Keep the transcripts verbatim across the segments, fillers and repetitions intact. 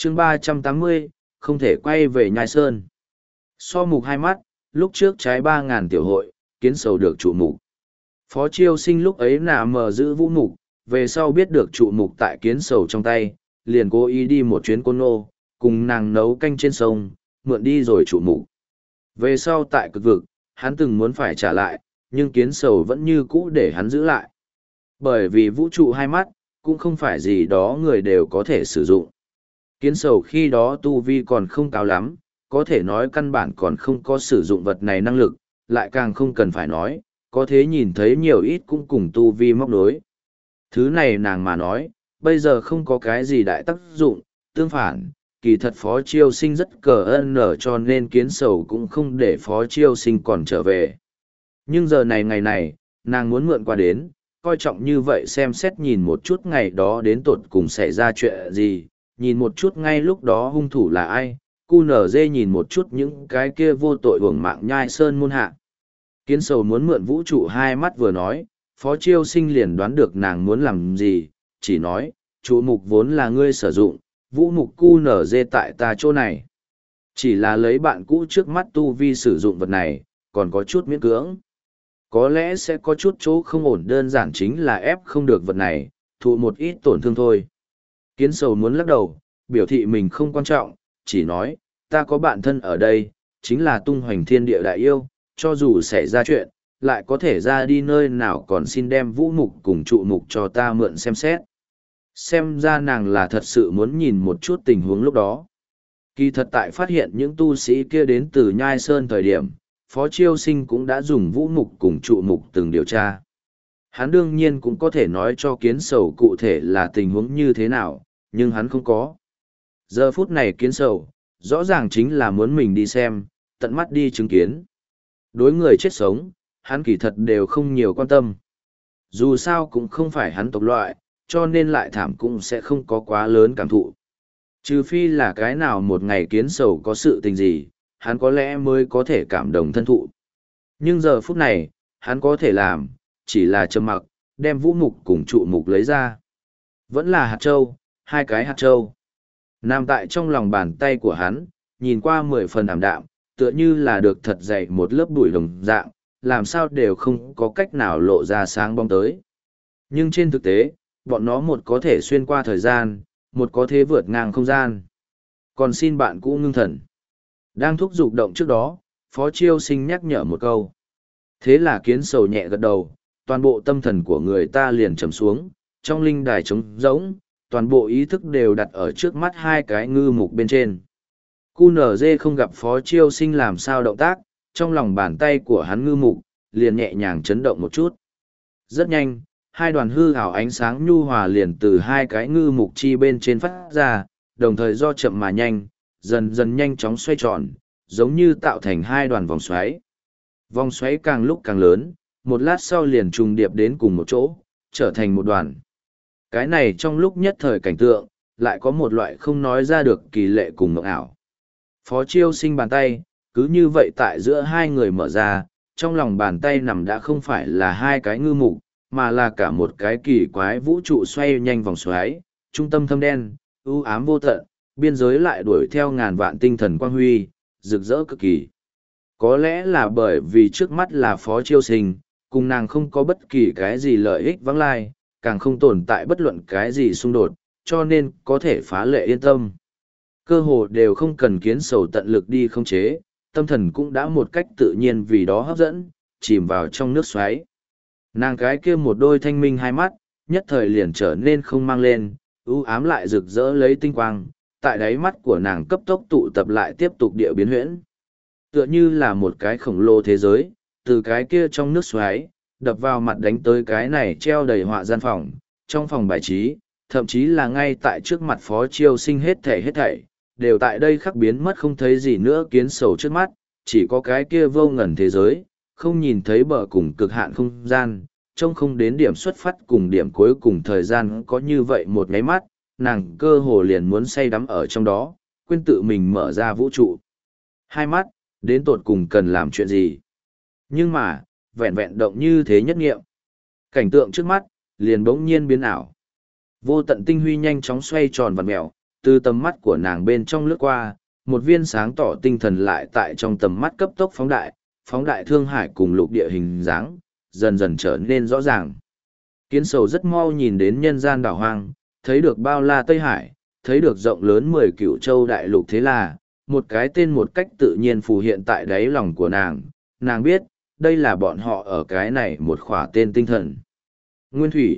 chương ba trăm tám mươi, không thể quay về Nhai Sơn. So mục hai mắt, lúc trước trái ba ngàn tiểu hội, kiến sầu được trụ mục. Phó Chiêu Sinh lúc ấy nạ mờ giữ vũ mục, về sau biết được trụ mục tại kiến sầu trong tay, liền cố ý đi một chuyến côn nô, cùng nàng nấu canh trên sông, mượn đi rồi trụ mục. Về sau tại cực vực, hắn từng muốn phải trả lại, nhưng kiến sầu vẫn như cũ để hắn giữ lại. Bởi vì vũ trụ hai mắt, cũng không phải gì đó người đều có thể sử dụng. Kiến sầu khi đó tu vi còn không cao lắm, có thể nói căn bản còn không có sử dụng vật này năng lực, lại càng không cần phải nói, có thế nhìn thấy nhiều ít cũng cùng tu vi móc đối. Thứ này nàng mà nói, bây giờ không có cái gì đại tác dụng, tương phản, kỳ thật Phó Chiêu Sinh rất cờ ơn nở cho nên kiến sầu cũng không để Phó Chiêu Sinh còn trở về. Nhưng giờ này ngày này, nàng muốn mượn qua đến, coi trọng như vậy xem xét nhìn một chút ngày đó đến tột cùng xảy ra chuyện gì, nhìn một chút ngay lúc đó hung thủ là ai, cu nở dê nhìn một chút những cái kia vô tội hưởng mạng Nhai Sơn môn hạ. Kiến sầu muốn mượn vũ trụ hai mắt vừa nói, Phó Chiêu Sinh liền đoán được nàng muốn làm gì, chỉ nói, trụ mục vốn là ngươi sử dụng, vũ mục cu nở dê tại ta chỗ này. Chỉ là lấy bạn cũ trước mắt tu vi sử dụng vật này, còn có chút miễn cưỡng. Có lẽ sẽ có chút chỗ không ổn, đơn giản chính là ép không được vật này, thụ một ít tổn thương thôi. Kiến sầu muốn lắc đầu, biểu thị mình không quan trọng, chỉ nói, ta có bạn thân ở đây, chính là tung hoành thiên địa đại yêu, cho dù xảy ra chuyện, lại có thể ra đi nơi nào còn xin đem vũ mục cùng trụ mục cho ta mượn xem xét. Xem ra nàng là thật sự muốn nhìn một chút tình huống lúc đó. Kỳ thật tại phát hiện những tu sĩ kia đến từ Nhai Sơn thời điểm, Phó Chiêu Sinh cũng đã dùng vũ mục cùng trụ mục từng điều tra. Hắn đương nhiên cũng có thể nói cho kiến sầu cụ thể là tình huống như thế nào, nhưng hắn không có. Giờ phút này kiến sầu, rõ ràng chính là muốn mình đi xem, tận mắt đi chứng kiến. Đối người chết sống, hắn kỳ thật đều không nhiều quan tâm. Dù sao cũng không phải hắn tộc loại, cho nên lại thảm cũng sẽ không có quá lớn cảm thụ. Trừ phi là cái nào một ngày kiến sầu có sự tình gì, hắn có lẽ mới có thể cảm động thân thụ. Nhưng giờ phút này, hắn có thể làm, chỉ là trầm mặc, đem vũ mục cùng trụ mục lấy ra. Vẫn là hạt châu, hai cái hạt châu. Nằm tại trong lòng bàn tay của hắn, nhìn qua mười phần ảm đạm, tựa như là được thật dày một lớp bụi đồng dạng, làm sao đều không có cách nào lộ ra sáng bóng tới. Nhưng trên thực tế, bọn nó một có thể xuyên qua thời gian, một có thể vượt ngang không gian. Còn xin bạn cũ ngưng thần. Đang thúc giục động trước đó, Phó Chiêu Sinh nhắc nhở một câu. Thế là kiến sầu nhẹ gật đầu, toàn bộ tâm thần của người ta liền trầm xuống, trong linh đài trống rỗng, toàn bộ ý thức đều đặt ở trước mắt hai cái ngư mục bên trên. cu nở dê không gặp Phó Chiêu Sinh làm sao động tác, trong lòng bàn tay của hắn ngư mục, liền nhẹ nhàng chấn động một chút. Rất nhanh, hai đoàn hư ảo ánh sáng nhu hòa liền từ hai cái ngư mục chi bên trên phát ra, đồng thời do chậm mà nhanh, dần dần nhanh chóng xoay tròn, giống như tạo thành hai đoàn vòng xoáy. Vòng xoáy càng lúc càng lớn, một lát sau liền trùng điệp đến cùng một chỗ, trở thành một đoàn. Cái này trong lúc nhất thời cảnh tượng, lại có một loại không nói ra được kỳ lệ cùng mộng ảo. Phó Chiêu Sinh bàn tay, cứ như vậy tại giữa hai người mở ra, trong lòng bàn tay nằm đã không phải là hai cái ngư mục, mà là cả một cái kỳ quái vũ trụ xoay nhanh vòng xoáy, trung tâm thâm đen, u ám vô tận, biên giới lại đuổi theo ngàn vạn tinh thần quang huy, rực rỡ cực kỳ. Có lẽ là bởi vì trước mắt là Phó Chiêu Sinh, cùng nàng không có bất kỳ cái gì lợi ích vắng lai, càng không tồn tại bất luận cái gì xung đột, cho nên có thể phá lệ yên tâm. Cơ hồ đều không cần kiến sầu tận lực đi khống chế, tâm thần cũng đã một cách tự nhiên vì đó hấp dẫn, chìm vào trong nước xoáy. Nàng cái kia một đôi thanh minh hai mắt, nhất thời liền trở nên không mang lên, ưu ám lại rực rỡ lấy tinh quang, tại đáy mắt của nàng cấp tốc tụ tập lại tiếp tục địa biến huyễn. Tựa như là một cái khổng lồ thế giới, từ cái kia trong nước xoáy, đập vào mặt đánh tới cái này treo đầy họa gian phòng, trong phòng bài trí, thậm chí là ngay tại trước mặt Phó Chiêu Sinh hết thảy hết thảy, đều tại đây khắc biến mất không thấy gì nữa kiến sầu trước mắt, chỉ có cái kia vô ngần thế giới, không nhìn thấy bờ cùng cực hạn không gian, trông không đến điểm xuất phát cùng điểm cuối cùng thời gian có như vậy một nháy mắt, nàng cơ hồ liền muốn say đắm ở trong đó, quên tự mình mở ra vũ trụ. Hai mắt, đến tột cùng cần làm chuyện gì? Nhưng mà, vẹn vẹn động như thế nhất nghiệm. Cảnh tượng trước mắt, liền bỗng nhiên biến ảo. Vô tận tinh huy nhanh chóng xoay tròn vặn mèo, từ tầm mắt của nàng bên trong lướt qua, một viên sáng tỏ tinh thần lại tại trong tầm mắt cấp tốc phóng đại, phóng đại Thương Hải cùng lục địa hình dáng, dần dần trở nên rõ ràng. Kiến sầu rất mau nhìn đến nhân gian đảo hoang, thấy được bao la Tây Hải, thấy được rộng lớn mười cửu châu đại lục, thế là, một cái tên một cách tự nhiên phù hiện tại đáy lòng của nàng, nàng biết, đây là bọn họ ở cái này một khỏa tên tinh thần. Nguyên thủy.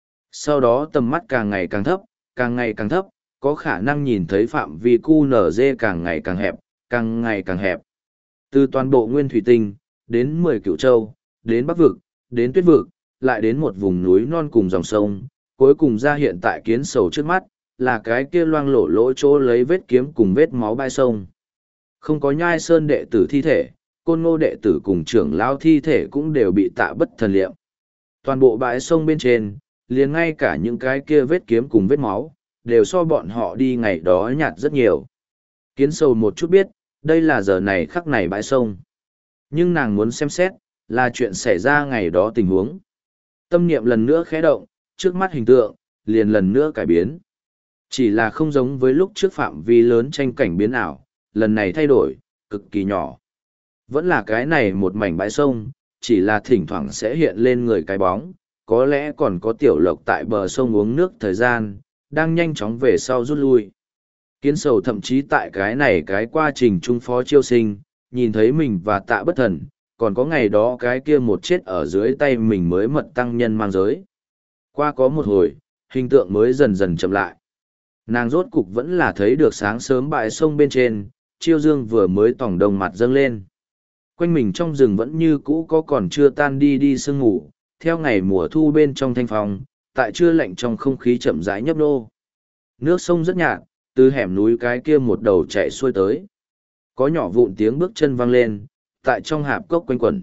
Sau đó tầm mắt càng ngày càng thấp, càng ngày càng thấp, có khả năng nhìn thấy phạm vi cu nở dê càng ngày càng hẹp, càng ngày càng hẹp. Từ toàn bộ nguyên thủy tinh, đến mười cửu châu, đến bắc vực, đến tuyết vực, lại đến một vùng núi non cùng dòng sông, cuối cùng ra hiện tại kiến sầu trước mắt, là cái kia loang lổ lỗ chỗ lấy vết kiếm cùng vết máu bãi sông. Không có Nhai Sơn đệ tử thi thể, Côn Ngô đệ tử cùng trưởng lão thi thể cũng đều bị Tạ Bất Thần liệm. Toàn bộ bãi sông bên trên, liền ngay cả những cái kia vết kiếm cùng vết máu, đều so bọn họ đi ngày đó nhạt rất nhiều. Kiến sầu một chút biết, đây là giờ này khắc này bãi sông. Nhưng nàng muốn xem xét, là chuyện xảy ra ngày đó tình huống. Tâm niệm lần nữa khẽ động, trước mắt hình tượng, liền lần nữa cải biến. Chỉ là không giống với lúc trước phạm vi lớn tranh cảnh biến ảo, lần này thay đổi, cực kỳ nhỏ. Vẫn là cái này một mảnh bãi sông, chỉ là thỉnh thoảng sẽ hiện lên người cái bóng, có lẽ còn có tiểu lộc tại bờ sông uống nước thời gian, đang nhanh chóng về sau rút lui. Kiến sầu thậm chí tại cái này cái quá trình trung phó chiêu sinh, nhìn thấy mình và Tạ Bất Thần, còn có ngày đó cái kia một chết ở dưới tay mình mới mật tăng nhân mang giới. Qua có một hồi, hình tượng mới dần dần chậm lại. Nàng rốt cục vẫn là thấy được sáng sớm bãi sông bên trên, chiêu dương vừa mới tỏng đồng mặt dâng lên. Quanh mình trong rừng vẫn như cũ có còn chưa tan đi đi sương ngủ, theo ngày mùa thu bên trong thanh phòng, tại trưa lạnh trong không khí chậm rãi nhấp nô. Nước sông rất nhạt, từ hẻm núi cái kia một đầu chạy xuôi tới. Có nhỏ vụn tiếng bước chân vang lên, tại trong hạp cốc quanh quẩn.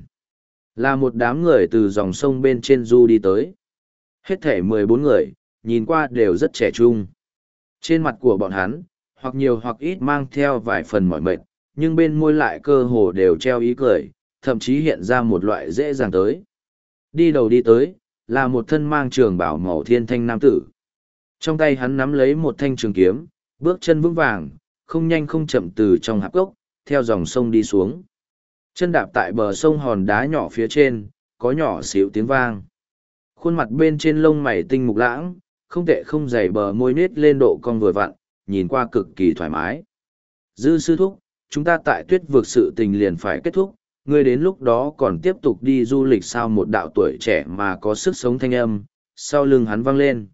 Là một đám người từ dòng sông bên trên du đi tới. Hết thể mười bốn người, nhìn qua đều rất trẻ trung. Trên mặt của bọn hắn, hoặc nhiều hoặc ít mang theo vài phần mỏi mệt, nhưng bên môi lại cơ hồ đều treo ý cười, thậm chí hiện ra một loại dễ dàng tới. Đi đầu đi tới, là một thân mang trường bảo màu thiên thanh nam tử. Trong tay hắn nắm lấy một thanh trường kiếm, bước chân vững vàng, không nhanh không chậm từ trong hạp cốc, theo dòng sông đi xuống. Chân đạp tại bờ sông hòn đá nhỏ phía trên, có nhỏ xíu tiếng vang. Khuôn mặt bên trên lông mày tinh mục lãng, không tệ không dày, bờ môi nết lên độ cong vừa vặn, nhìn qua cực kỳ thoải mái. Dư sư thúc, chúng ta tại tuyết vực sự tình liền phải kết thúc, ngươi đến lúc đó còn tiếp tục đi du lịch sao? Một đạo tuổi trẻ mà có sức sống thanh âm, sau lưng hắn vang lên.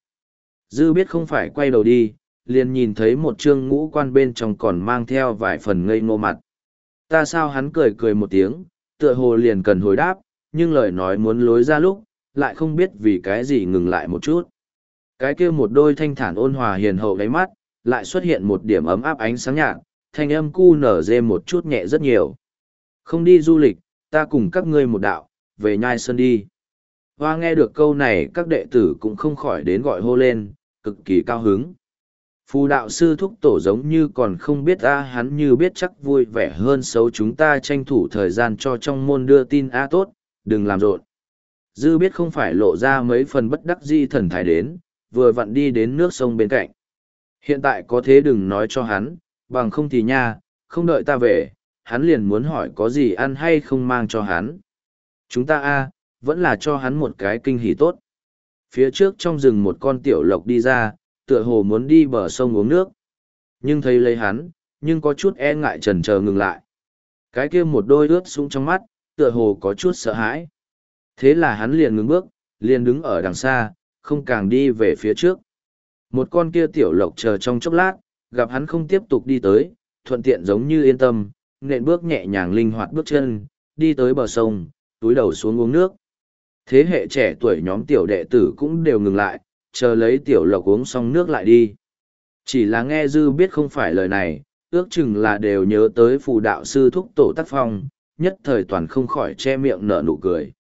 Dư biết không phải quay đầu đi, liền nhìn thấy một trương ngũ quan bên trong còn mang theo vài phần ngây ngô mặt. Ta sao? Hắn cười cười một tiếng, tựa hồ liền cần hồi đáp, nhưng lời nói muốn lối ra lúc, lại không biết vì cái gì ngừng lại một chút. Cái kia một đôi thanh thản ôn hòa hiền hậu đáy mắt, lại xuất hiện một điểm ấm áp ánh sáng nhạt, thanh âm cu nở dê một chút nhẹ rất nhiều. Không đi du lịch, ta cùng các ngươi một đạo, về Nhai Sơn đi. Hoa nghe được câu này các đệ tử cũng không khỏi đến gọi hô lên, cực kỳ cao hứng. Phù đạo sư thúc tổ giống như còn không biết a, hắn như biết chắc vui vẻ hơn xấu, chúng ta tranh thủ thời gian cho trong môn đưa tin a. Tốt, đừng làm rộn. Dư biết không phải lộ ra mấy phần bất đắc di thần thái đến, vừa vặn đi đến nước sông bên cạnh. Hiện tại có thế đừng nói cho hắn, bằng không thì nha, không đợi ta về, hắn liền muốn hỏi có gì ăn hay không mang cho hắn. Chúng ta a, vẫn là cho hắn một cái kinh hỉ tốt. Phía trước trong rừng một con tiểu lộc đi ra, tựa hồ muốn đi bờ sông uống nước. Nhưng thấy lấy hắn, nhưng có chút e ngại chần chờ ngừng lại. Cái kia một đôi ướt sũng trong mắt, tựa hồ có chút sợ hãi. Thế là hắn liền ngừng bước, liền đứng ở đằng xa, không càng đi về phía trước. Một con kia tiểu lộc chờ trong chốc lát, gặp hắn không tiếp tục đi tới, thuận tiện giống như yên tâm, nện bước nhẹ nhàng linh hoạt bước chân, đi tới bờ sông, túi đầu xuống uống nước. Thế hệ trẻ tuổi nhóm tiểu đệ tử cũng đều ngừng lại, chờ lấy tiểu lộc uống xong nước lại đi. Chỉ là nghe Dư biết không phải lời này, ước chừng là đều nhớ tới phù đạo sư thúc tổ tác phong, nhất thời toàn không khỏi che miệng nở nụ cười.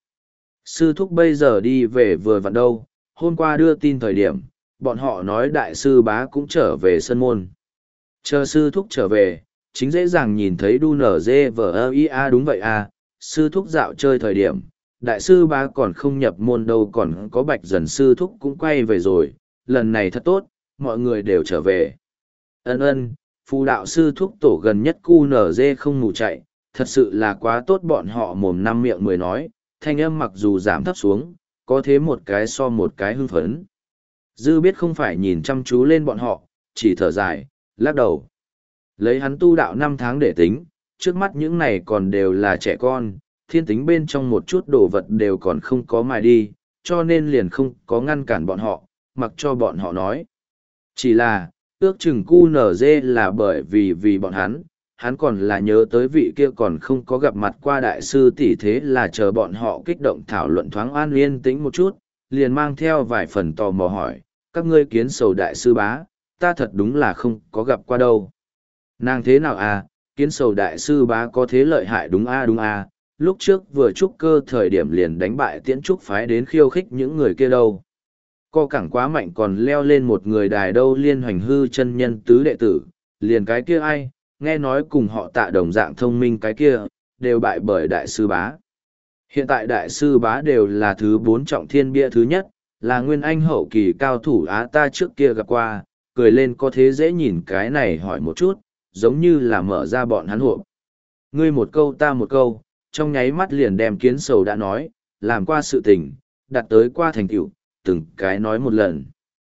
Sư thúc bây giờ đi về vừa vặn đâu, hôm qua đưa tin thời điểm, bọn họ nói đại sư bá cũng trở về sân môn. Chờ sư thúc trở về, chính dễ dàng nhìn thấy đu nở dê vờ ơ i a. Đúng vậy à, sư thúc dạo chơi thời điểm, đại sư bá còn không nhập môn đâu, còn có bạch dần sư thúc cũng quay về rồi, lần này thật tốt, mọi người đều trở về. Ân ân, phù đạo sư thuốc tổ gần nhất cu nở dê không ngủ chạy, thật sự là quá tốt bọn họ mồm năm miệng mười nói, thanh âm mặc dù giảm thấp xuống, có thế một cái so một cái hưng phấn. Dư biết không phải nhìn chăm chú lên bọn họ, chỉ thở dài, lắc đầu. Lấy hắn tu đạo năm tháng để tính, trước mắt những này còn đều là trẻ con, thiên tính bên trong một chút đồ vật đều còn không có mài đi, cho nên liền không có ngăn cản bọn họ, mặc cho bọn họ nói. Chỉ là, ước chừng cu nở dê là bởi vì vì bọn hắn, hắn còn là nhớ tới vị kia còn không có gặp mặt qua đại sư tỷ, thế là chờ bọn họ kích động thảo luận thoáng an yên tĩnh một chút, liền mang theo vài phần tò mò hỏi, các ngươi kiến sầu đại sư bá, ta thật đúng là không có gặp qua đâu. Nàng thế nào à, kiến sầu đại sư bá có thế lợi hại đúng a đúng a, lúc trước vừa trúc cơ thời điểm liền đánh bại tiễn trúc phái đến khiêu khích những người kia đâu. Co cẳng quá mạnh còn leo lên một người đài đâu liên hoành hư chân nhân tứ đệ tử, liền cái kia ai, nghe nói cùng họ tạ đồng dạng thông minh cái kia, đều bại bởi đại sư bá. Hiện tại đại sư bá đều là thứ bốn trọng thiên bia thứ nhất, là nguyên anh hậu kỳ cao thủ á ta trước kia gặp qua, cười lên có thế dễ nhìn cái này hỏi một chút, giống như là mở ra bọn hắn hộp. Ngươi một câu ta một câu, trong nháy mắt liền đem kiến sầu đã nói, làm qua sự tình, đặt tới qua thành tựu, từng cái nói một lần.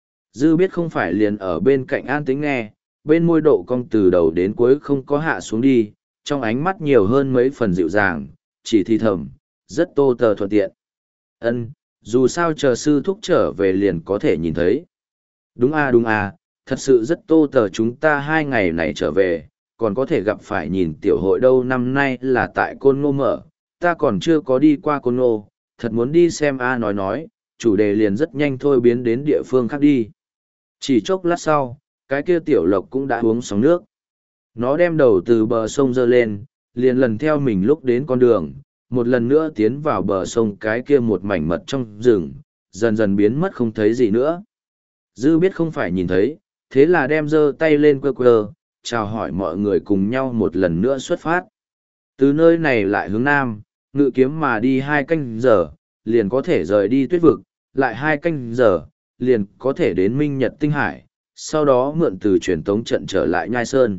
Dư biết không phải liền ở bên cạnh an tĩnh nghe, bên môi độ cong từ đầu đến cuối không có hạ xuống đi, trong ánh mắt nhiều hơn mấy phần dịu dàng, chỉ thì thầm, rất tô tờ thuận tiện. Ân, dù sao chờ sư thúc trở về liền có thể nhìn thấy. Đúng a đúng a, thật sự rất tô tờ chúng ta hai ngày này trở về, còn có thể gặp phải nhìn tiểu hội đâu năm nay là tại Côn Ngô mở, ta còn chưa có đi qua Côn Ngô, thật muốn đi xem a nói nói, chủ đề liền rất nhanh thôi biến đến địa phương khác đi. Chỉ chốc lát sau, cái kia tiểu lộc cũng đã uống sóng nước. Nó đem đầu từ bờ sông dơ lên, liền lần theo mình lúc đến con đường, một lần nữa tiến vào bờ sông cái kia một mảnh mật trong rừng, dần dần biến mất không thấy gì nữa. Dư biết không phải nhìn thấy, thế là đem giơ tay lên quơ quơ, chào hỏi mọi người cùng nhau một lần nữa xuất phát. Từ nơi này lại hướng nam, ngự kiếm mà đi hai canh giờ, liền có thể rời đi tuyết vực, lại hai canh giờ, liền có thể đến Minh Nhật Tinh Hải, sau đó mượn từ truyền tống trận trở lại Nhai Sơn.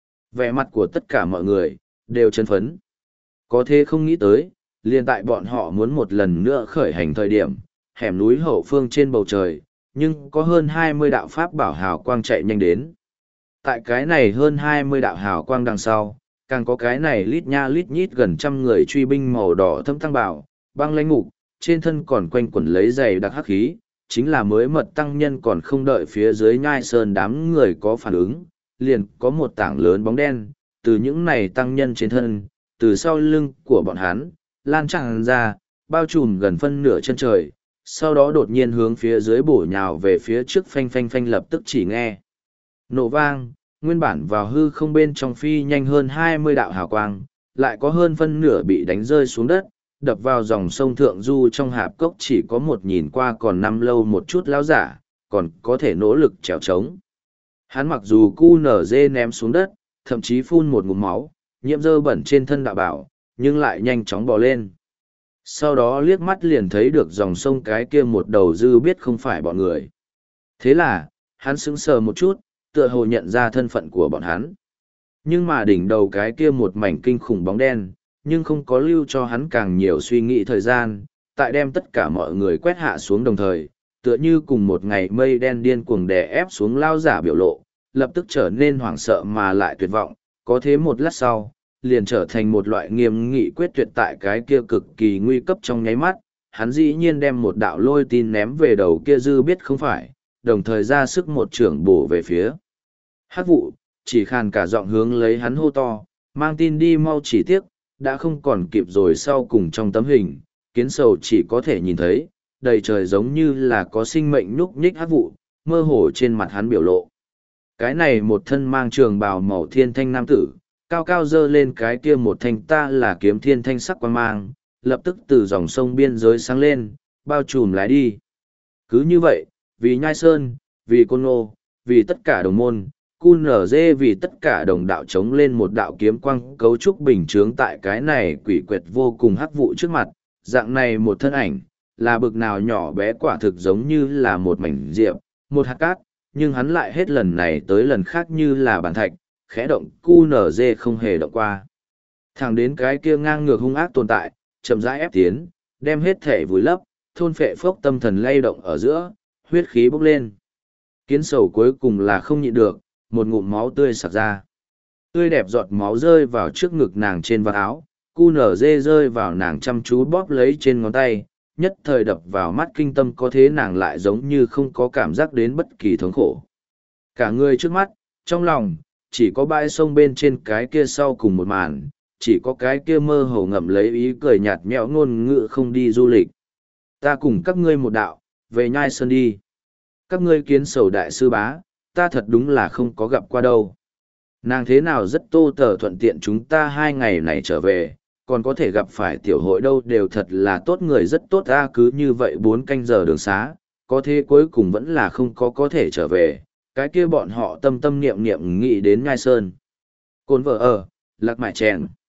Vẻ mặt của tất cả mọi người, đều chấn phấn. Có thế không nghĩ tới, liền tại bọn họ muốn một lần nữa khởi hành thời điểm, hẻm núi hậu phương trên bầu trời, nhưng có hơn hai mươi đạo pháp bảo hào quang chạy nhanh đến. Tại cái này hơn hai mươi đạo hào quang đằng sau, càng có cái này lít nha lít nhít gần trăm người truy binh màu đỏ thâm tăng bảo, băng lãnh ngục, trên thân còn quanh quẩn lấy giày đặc hắc khí, chính là mới mật tăng nhân còn không đợi phía dưới Nhai Sơn đám người có phản ứng, liền có một tảng lớn bóng đen, từ những này tăng nhân trên thân, từ sau lưng của bọn hắn, lan tràn ra, bao trùm gần phân nửa chân trời, sau đó đột nhiên hướng phía dưới bổ nhào về phía trước phanh phanh phanh lập tức chỉ nghe. Nổ vang, nguyên bản vào hư không bên trong phi nhanh hơn hai mươi đạo hào quang, lại có hơn phân nửa bị đánh rơi xuống đất, đập vào dòng sông Thượng Du trong hạp cốc chỉ có một nhìn qua còn năm lâu một chút lão giả, còn có thể nỗ lực trèo trống. Hắn mặc dù cu nở dê ném xuống đất, thậm chí phun một ngụm máu, nhiễm dơ bẩn trên thân đạo bảo, nhưng lại nhanh chóng bò lên. Sau đó liếc mắt liền thấy được dòng sông cái kia một đầu dư biết không phải bọn người. Thế là, hắn sững sờ một chút, tựa hồ nhận ra thân phận của bọn hắn. Nhưng mà đỉnh đầu cái kia một mảnh kinh khủng bóng đen, nhưng không có lưu cho hắn càng nhiều suy nghĩ thời gian, tại đem tất cả mọi người quét hạ xuống đồng thời, tựa như cùng một ngày mây đen điên cuồng đè ép xuống lao giả biểu lộ, lập tức trở nên hoảng sợ mà lại tuyệt vọng, có thế một lát sau, liền trở thành một loại nghiêm nghị quyết tuyệt tại cái kia cực kỳ nguy cấp trong nháy mắt, hắn dĩ nhiên đem một đạo lôi tin ném về đầu kia dư biết không phải, đồng thời ra sức một trưởng bổ về phía. Hắc vụ, chỉ khàn cả giọng hướng lấy hắn hô to, mang tin đi mau chỉ tiếc, đã không còn kịp rồi sau cùng trong tấm hình, kiến sầu chỉ có thể nhìn thấy, đầy trời giống như là có sinh mệnh nhúc nhích hắc vụ, mơ hồ trên mặt hắn biểu lộ. Cái này một thân mang trường bào màu thiên thanh nam tử, cao cao dơ lên cái kia một thanh ta là kiếm thiên thanh sắc quan mang, lập tức từ dòng sông biên giới sáng lên, bao trùm lái đi. Cứ như vậy, vì Nhai Sơn, vì Côn Ngô, vì tất cả đồng môn, Cun nở dê vì tất cả đồng đạo chống lên một đạo kiếm quang cấu trúc bình chướng tại cái này quỷ quyệt vô cùng hắc vụ trước mặt, dạng này một thân ảnh, là bực nào nhỏ bé quả thực giống như là một mảnh diệp, một hạt cát, nhưng hắn lại hết lần này tới lần khác như là bàn thạch, khẽ động cu nở dê không hề động qua. Thẳng đến cái kia ngang ngược hung ác tồn tại, chậm rãi ép tiến, đem hết thể vùi lấp, thôn phệ phốc tâm thần lay động ở giữa, huyết khí bốc lên. Kiến sầu cuối cùng là không nhịn được, một ngụm máu tươi sặc ra. Tươi đẹp giọt máu rơi vào trước ngực nàng trên vạt áo, cu nở dê rơi vào nàng chăm chú bóp lấy trên ngón tay, nhất thời đập vào mắt kinh tâm có thế nàng lại giống như không có cảm giác đến bất kỳ thống khổ. Cả người trước mắt, trong lòng, chỉ có bãi sông bên trên cái kia sau cùng một màn, chỉ có cái kia mơ hồ ngậm lấy ý cười nhạt nhẽo ngôn ngữ không đi du lịch. Ta cùng các ngươi một đạo, về nhai sơn đi. Các ngươi kiến sầu đại sư bá, ta thật đúng là không có gặp qua đâu. Nàng thế nào rất tô tờ thuận tiện chúng ta hai ngày này trở về, còn có thể gặp phải tiểu hội đâu đều thật là tốt người rất tốt ta cứ như vậy bốn canh giờ đường xá, có thế cuối cùng vẫn là không có có thể trở về, cái kia bọn họ tâm tâm niệm niệm nghĩ đến nhai sơn. Côn vợ ở, lạc mại chèn.